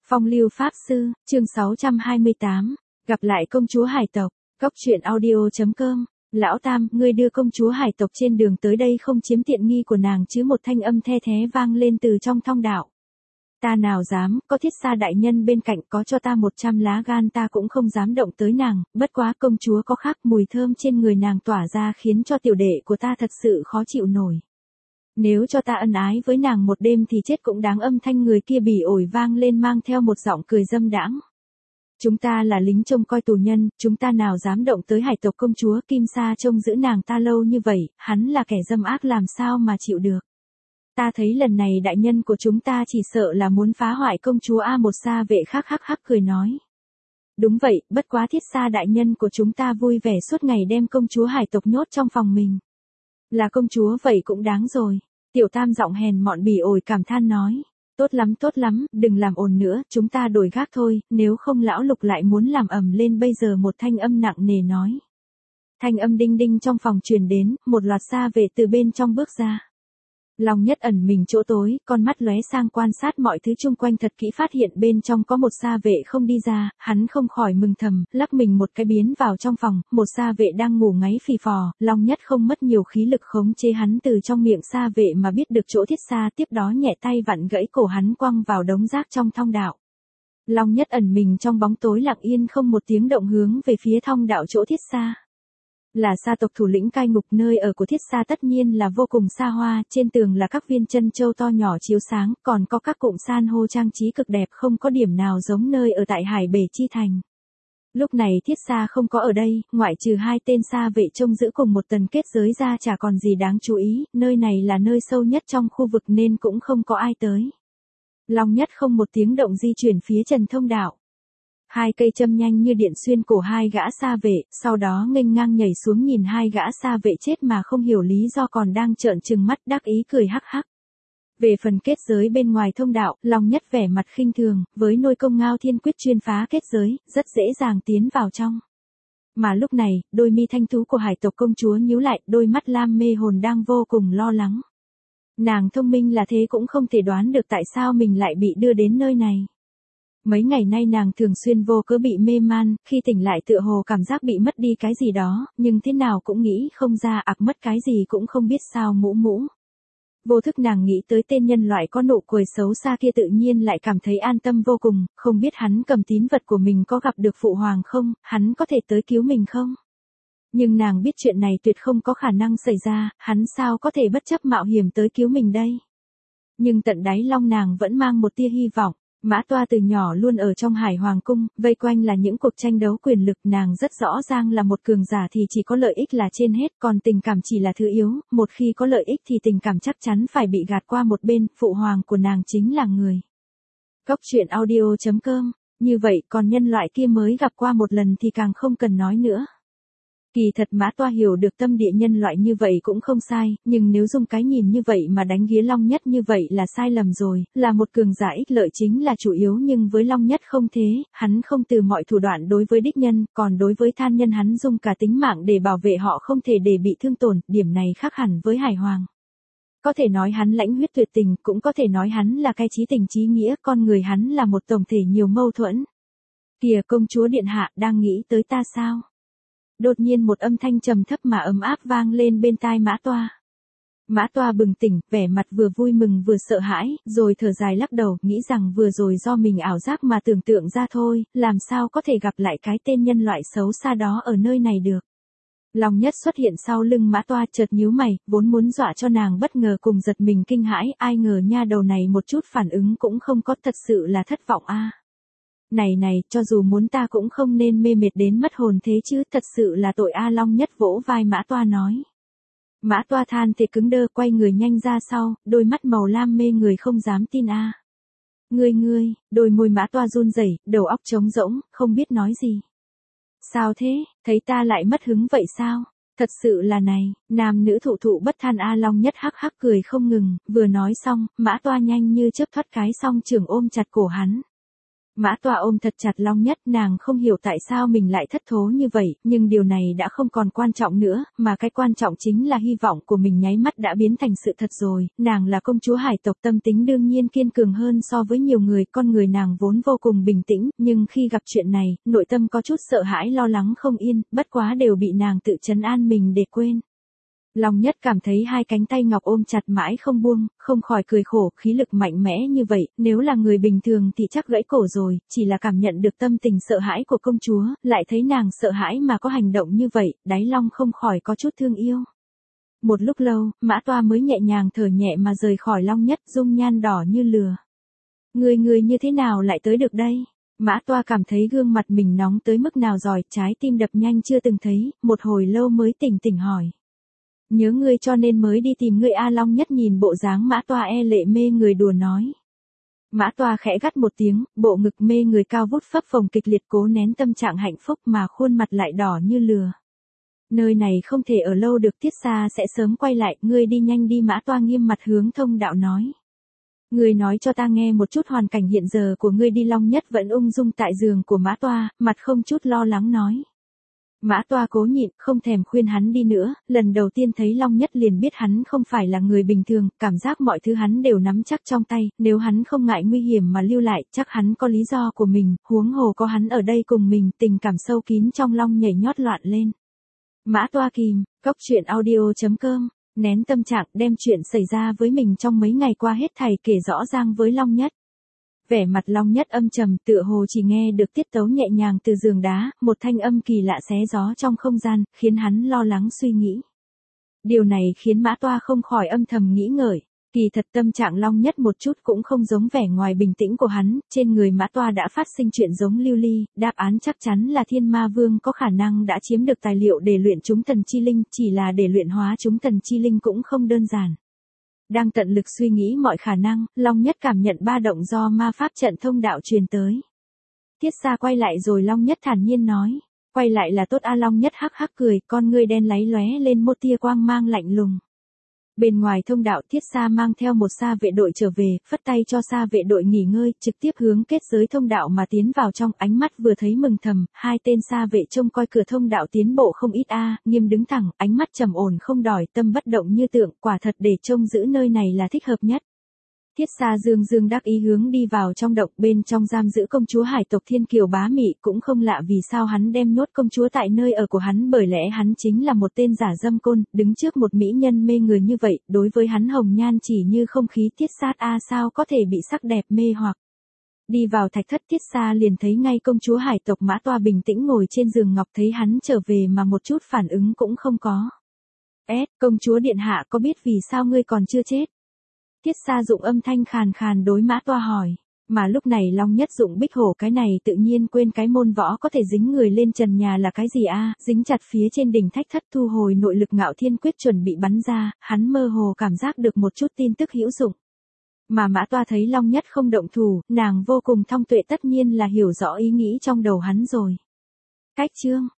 Phong lưu Pháp Sư, chương 628, gặp lại công chúa hải tộc, góc truyện audio.com, lão tam, ngươi đưa công chúa hải tộc trên đường tới đây không chiếm tiện nghi của nàng chứ, một thanh âm the thé vang lên từ trong thông đạo. Ta nào dám, có Thiết Xa đại nhân bên cạnh, có cho ta 100 lá gan ta cũng không dám động tới nàng, bất quá công chúa có khác, mùi thơm trên người nàng tỏa ra khiến cho tiểu đệ của ta thật sự khó chịu nổi. Nếu cho ta ân ái với nàng một đêm thì chết cũng đáng. Âm thanh người kia bỉ ổi vang lên mang theo một giọng cười dâm đãng. Chúng ta là lính trông coi tù nhân, chúng ta nào dám động tới hải tộc công chúa. Kim Sa trông giữ nàng ta lâu như vậy, hắn là kẻ dâm ác làm sao mà chịu được. Ta thấy lần này đại nhân của chúng ta chỉ sợ là muốn phá hoại công chúa a. Một Sa vệ khắc cười nói. Đúng vậy, bất quá Thiết Sa đại nhân của chúng ta vui vẻ suốt ngày đem công chúa hải tộc nhốt trong phòng mình. Là công chúa vậy cũng đáng rồi. Tiểu tam giọng hèn mọn bỉ ổi cảm than nói. Tốt lắm, đừng làm ồn nữa, chúng ta đổi gác thôi, nếu không lão Lục lại muốn làm ầm lên. Bây giờ một thanh âm nặng nề nói. Thanh âm đinh đinh trong phòng truyền đến, một loạt Sa vệ từ bên trong bước ra. Long Nhất ẩn mình chỗ tối, con mắt lóe sang quan sát mọi thứ chung quanh thật kỹ, phát hiện bên trong có một Sa vệ không đi ra, hắn không khỏi mừng thầm, lắc mình một cái biến vào trong phòng, một Sa vệ đang ngủ ngáy phì phò. Long Nhất không mất nhiều khí lực khống chế hắn từ trong miệng Sa vệ mà biết được chỗ Thiết Sa, tiếp đó nhẹ tay vặn gãy cổ hắn quăng vào đống rác trong thông đạo. Long Nhất ẩn mình trong bóng tối lặng yên không một tiếng động hướng về phía thông đạo chỗ Thiết Sa. Là Sa tộc thủ lĩnh cai ngục, nơi ở của Thiết Sa tất nhiên là vô cùng xa hoa, trên tường là các viên chân châu to nhỏ chiếu sáng, còn có các cụm san hô trang trí cực đẹp, không có điểm nào giống nơi ở tại Hải Bể Chi Thành. Lúc này Thiết Sa không có ở đây, ngoại trừ 2 tên Sa vệ trông giữ cùng một tần kết giới ra chả còn gì đáng chú ý, nơi này là nơi sâu nhất trong khu vực nên cũng không có ai tới. Long Nhất không một tiếng động di chuyển phía trần thông đạo. 2 cây châm nhanh như điện xuyên cổ 2 gã Sa vệ, sau đó nghênh ngang nhảy xuống nhìn 2 gã Sa vệ chết mà không hiểu lý do còn đang trợn trừng mắt đắc ý cười hắc hắc. Về phần kết giới bên ngoài thông đạo, Long Nhất vẻ mặt khinh thường, với nôi công Ngao Thiên Quyết chuyên phá kết giới, rất dễ dàng tiến vào trong. Mà lúc này, đôi mi thanh tú của hải tộc công chúa nhíu lại, đôi mắt lam mê hồn đang vô cùng lo lắng. Nàng thông minh là thế cũng không thể đoán được tại sao mình lại bị đưa đến nơi này. Mấy ngày nay nàng thường xuyên vô cớ bị mê man, khi tỉnh lại tựa hồ cảm giác bị mất đi cái gì đó, nhưng thế nào cũng nghĩ không ra, mất cái gì cũng không biết sao mũ. Vô thức nàng nghĩ tới tên nhân loại có nụ cười xấu xa kia, tự nhiên lại cảm thấy an tâm vô cùng, không biết hắn cầm tín vật của mình có gặp được phụ hoàng không, hắn có thể tới cứu mình không? Nhưng nàng biết chuyện này tuyệt không có khả năng xảy ra, hắn sao có thể bất chấp mạo hiểm tới cứu mình đây? Nhưng tận đáy lòng nàng vẫn mang một tia hy vọng. Mã Toa từ nhỏ luôn ở trong Hải Hoàng cung, vây quanh là những cuộc tranh đấu quyền lực, nàng rất rõ ràng là một cường giả thì chỉ có lợi ích là trên hết, còn tình cảm chỉ là thứ yếu, một khi có lợi ích thì tình cảm chắc chắn phải bị gạt qua một bên, phụ hoàng của nàng chính là người. Góc truyện audio.com, như vậy còn nhân loại kia mới gặp qua một lần thì càng không cần nói nữa. Kỳ thật Mã Toa hiểu được tâm địa nhân loại như vậy cũng không sai, nhưng nếu dùng cái nhìn như vậy mà đánh ghía Long Nhất như vậy là sai lầm rồi, là một cường giả ích lợi chính là chủ yếu, nhưng với Long Nhất không thế, hắn không từ mọi thủ đoạn đối với đích nhân, còn đối với than nhân hắn dùng cả tính mạng để bảo vệ họ không thể để bị thương tổn, điểm này khác hẳn với Hải Hoàng. Có thể nói hắn lãnh huyết tuyệt tình, cũng có thể nói hắn là cái chí tình chí nghĩa, con người hắn là một tổng thể nhiều mâu thuẫn. Kìa công chúa điện hạ, đang nghĩ tới ta sao? Đột nhiên một âm thanh trầm thấp mà ấm áp vang lên bên tai Mã Toa. Mã Toa bừng tỉnh, vẻ mặt vừa vui mừng vừa sợ hãi, rồi thở dài lắc đầu, nghĩ rằng vừa rồi do mình ảo giác mà tưởng tượng ra thôi, làm sao có thể gặp lại cái tên nhân loại xấu xa đó ở nơi này được. Long Nhất xuất hiện sau lưng Mã Toa, chợt nhíu mày, vốn muốn dọa cho nàng bất ngờ cùng giật mình kinh hãi, ai ngờ nha đầu này một chút phản ứng cũng không có, thật sự là thất vọng a. Này, cho dù muốn ta cũng không nên mê mệt đến mất hồn thế chứ, thật sự là tội a. Long Nhất vỗ vai Mã Toa nói. Mã Toa than thể cứng đơ, quay người nhanh ra sau, đôi mắt màu lam mê người không dám tin a. Ngươi, đôi môi Mã Toa run rẩy, đầu óc trống rỗng, không biết nói gì. Sao thế, thấy ta lại mất hứng vậy sao? Thật sự là này, nam nữ thụ bất than a. Long Nhất hắc cười không ngừng, vừa nói xong, Mã Toa nhanh như chớp thoát cái song trường ôm chặt cổ hắn. Mã Toa ôm thật chặt Long Nhất, nàng không hiểu tại sao mình lại thất thố như vậy, nhưng điều này đã không còn quan trọng nữa, mà cái quan trọng chính là hy vọng của mình nháy mắt đã biến thành sự thật rồi, nàng là công chúa hải tộc, tâm tính đương nhiên kiên cường hơn so với nhiều người, con người nàng vốn vô cùng bình tĩnh, nhưng khi gặp chuyện này, nội tâm có chút sợ hãi lo lắng không yên, bất quá đều bị nàng tự trấn an mình để quên. Long Nhất cảm thấy hai cánh tay ngọc ôm chặt mãi không buông, không khỏi cười khổ, khí lực mạnh mẽ như vậy, nếu là người bình thường thì chắc gãy cổ rồi, chỉ là cảm nhận được tâm tình sợ hãi của công chúa, lại thấy nàng sợ hãi mà có hành động như vậy, đáy lòng không khỏi có chút thương yêu. Một lúc lâu, Mã Toa mới nhẹ nhàng thở nhẹ mà rời khỏi Long Nhất, dung nhan đỏ như lửa. Người như thế nào lại tới được đây? Mã Toa cảm thấy gương mặt mình nóng tới mức nào rồi, trái tim đập nhanh chưa từng thấy, một hồi lâu mới tỉnh hỏi. Nhớ ngươi cho nên mới đi tìm ngươi. A Long Nhất nhìn bộ dáng Mã Toa e lệ mê người đùa nói. Mã Toa khẽ gắt một tiếng, bộ ngực mê người cao vút phập phồng kịch liệt cố nén tâm trạng hạnh phúc mà khuôn mặt lại đỏ như lửa. Nơi này không thể ở lâu được, Tiết Sa sẽ sớm quay lại, ngươi đi nhanh đi. Mã Toa nghiêm mặt hướng Thông Đạo nói. Ngươi nói cho ta nghe một chút hoàn cảnh hiện giờ của ngươi đi. Long Nhất vẫn ung dung tại giường của Mã Toa, mặt không chút lo lắng nói. Mã Toa cố nhịn, không thèm khuyên hắn đi nữa, lần đầu tiên thấy Long Nhất liền biết hắn không phải là người bình thường, cảm giác mọi thứ hắn đều nắm chắc trong tay, nếu hắn không ngại nguy hiểm mà lưu lại, chắc hắn có lý do của mình, huống hồ có hắn ở đây cùng mình, tình cảm sâu kín trong Long nhảy nhót loạn lên. Mã Toa kìm, Cốc.truyện audio.com, nén tâm trạng đem chuyện xảy ra với mình trong mấy ngày qua hết thảy kể rõ ràng với Long Nhất. Vẻ mặt Long Nhất âm trầm, tựa hồ chỉ nghe được tiết tấu nhẹ nhàng từ giường đá, một thanh âm kỳ lạ xé gió trong không gian, khiến hắn lo lắng suy nghĩ. Điều này khiến Mã Toa không khỏi âm thầm nghĩ ngợi. Kỳ thật tâm trạng Long Nhất một chút cũng không giống vẻ ngoài bình tĩnh của hắn, trên người Mã Toa đã phát sinh chuyện giống lưu ly, đáp án chắc chắn là Thiên Ma Vương có khả năng đã chiếm được tài liệu để luyện chúng thần chi linh, chỉ là để luyện hóa chúng thần chi linh cũng không đơn giản. Đang tận lực suy nghĩ mọi khả năng, Long Nhất cảm nhận ba động do ma pháp trận thông đạo truyền tới. Tiết Sa quay lại rồi. Long Nhất thản nhiên nói. Quay lại là tốt. A Long Nhất hắc hắc cười, con ngươi đen láy lóe lên một tia quang mang lạnh lùng. Bên ngoài thông đạo, Tiết Sa mang theo một sa vệ đội trở về, phất tay cho sa vệ đội nghỉ ngơi, trực tiếp hướng kết giới thông đạo mà tiến vào trong, ánh mắt vừa thấy mừng thầm, hai tên sa vệ trông coi cửa thông đạo tiến bộ không ít. Nghiêm đứng thẳng, ánh mắt trầm ổn không đòi, tâm bất động như tượng, quả thật để trông giữ nơi này là thích hợp nhất. Tiết Sa dương đắc ý hướng đi vào trong động, bên trong giam giữ công chúa hải tộc Thiên Kiều Bá Mị, cũng không lạ vì sao hắn đem nhốt công chúa tại nơi ở của hắn, bởi lẽ hắn chính là một tên giả dâm côn, đứng trước một mỹ nhân mê người như vậy, đối với hắn hồng nhan chỉ như không khí. Tiết Sa sao có thể bị sắc đẹp mê hoặc. Đi vào thạch thất, Tiết Sa liền thấy ngay công chúa hải tộc Mã Toa bình tĩnh ngồi trên giường ngọc, thấy hắn trở về mà một chút phản ứng cũng không có. Công chúa điện hạ có biết vì sao ngươi còn chưa chết? Tiết Sa dụng âm thanh khàn khàn đối Mã Toa hỏi, mà lúc này Long Nhất dụng bích hổ cái này tự nhiên quên cái môn võ có thể dính người lên trần nhà là cái gì. Dính chặt phía trên đỉnh thạch thất, thu hồi nội lực Ngạo Thiên Quyết chuẩn bị bắn ra, hắn mơ hồ cảm giác được một chút tin tức hữu dụng. Mà Mã Toa thấy Long Nhất không động thủ, nàng vô cùng thông tuệ, tất nhiên là hiểu rõ ý nghĩ trong đầu hắn rồi. Cách chương